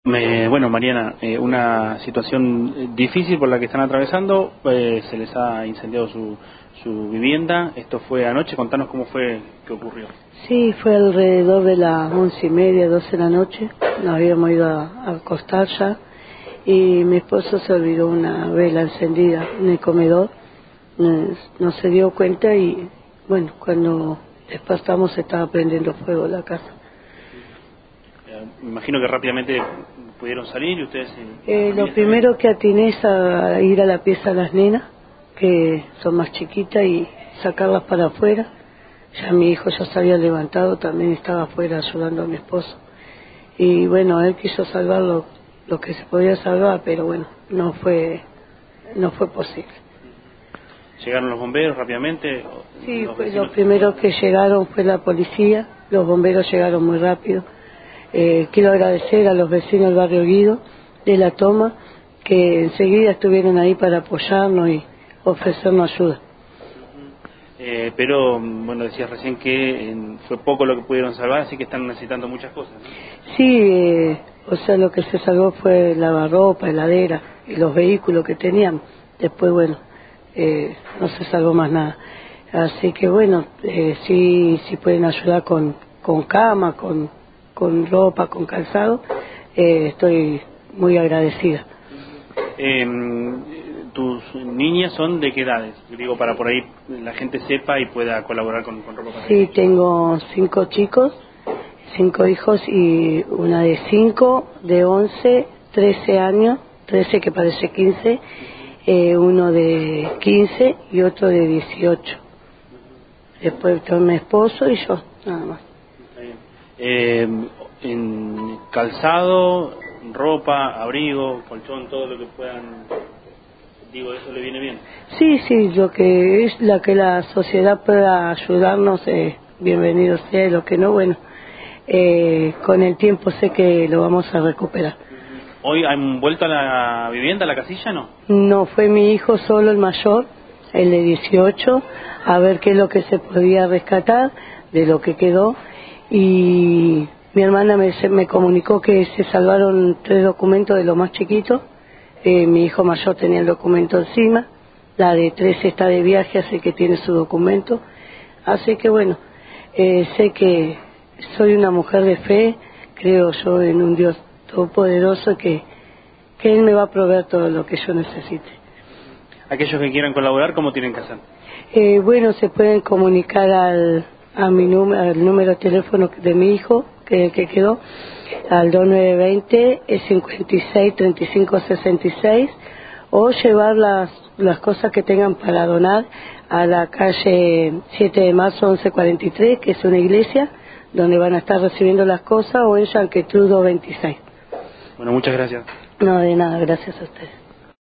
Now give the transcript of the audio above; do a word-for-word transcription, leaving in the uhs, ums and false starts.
Eh, bueno, Mariana, eh, una situación difícil por la que están atravesando, eh, se les ha incendiado su, su vivienda, esto fue anoche, contanos cómo fue que ocurrió. Sí, fue alrededor de las once y media, doce de la noche, nos habíamos ido a, a acostar ya, y mi esposo se olvidó una vela encendida en el comedor, no, no se dio cuenta y bueno, cuando despertamos se estaba prendiendo fuego la casa. Me imagino que rápidamente pudieron salir y ustedes... Eh, lo primero que atiné es a ir a la pieza de las nenas, que son más chiquitas, y sacarlas para afuera. Ya mi hijo ya se había levantado, también estaba afuera ayudando a mi esposo. Y bueno, él quiso salvar lo, lo que se podía salvar, pero bueno, no fue, no fue posible. ¿Llegaron los bomberos rápidamente? Sí, pues lo primero que llegaron fue la policía, los bomberos llegaron muy rápido. Eh, quiero agradecer a los vecinos del barrio Guido de La Toma, que enseguida estuvieron ahí para apoyarnos y ofrecernos ayuda. Eh, pero, bueno, decías recién que eh, fue poco lo que pudieron salvar, así que están necesitando muchas cosas, ¿no? Sí, eh, o sea, lo que se salvó fue lavarropa, heladera y los vehículos que tenían. Después, bueno, eh, no se salvó más nada. Así que, bueno, eh, sí, sí pueden ayudar con, con cama, con, con ropa, con calzado, eh, estoy muy agradecida. Eh, ¿Tus niñas son de qué edades? Digo, para por ahí la gente sepa y pueda colaborar con, con ropa para Sí, ellos. tengo cinco chicos, cinco hijos, y una de cinco, de once, trece años, trece que parece quince, eh, uno de quince y otro de dieciocho. Después está mi esposo y yo, nada más. Está bien. Eh, en calzado, ropa, abrigo, colchón, todo lo que puedan, digo, ¿eso le viene bien? Sí, sí, lo que es la que la sociedad pueda ayudarnos, eh, bienvenido sea, y lo que no, bueno, eh, con el tiempo sé que lo vamos a recuperar. ¿Hoy han vuelto a la vivienda, a la casilla, no? No, fue mi hijo solo, el mayor, el de dieciocho, a ver qué es lo que se podía rescatar de lo que quedó, y mi hermana me, se- me comunicó que se salvaron tres documentos de lo más chiquito. Eh, mi hijo mayor tenía el documento encima, la de trece está de viaje, así que tiene su documento. Así que bueno, eh, sé que soy una mujer de fe, creo yo en un Dios todopoderoso que, que Él me va a proveer todo lo que yo necesite. Aquellos que quieran colaborar, ¿cómo tienen que hacer? Eh, bueno, se pueden comunicar al, a mi número, al número de teléfono de mi hijo, que es el que quedó, al dos nueve dos cero, cincuenta y seis, treinta y cinco sesenta y seis, o llevar las, las cosas que tengan para donar a la calle siete de marzo once cuarenta y tres, que es una iglesia donde van a estar recibiendo las cosas, o en Yanquetrudo veintiséis. Bueno, muchas gracias. No, de nada, gracias a ustedes.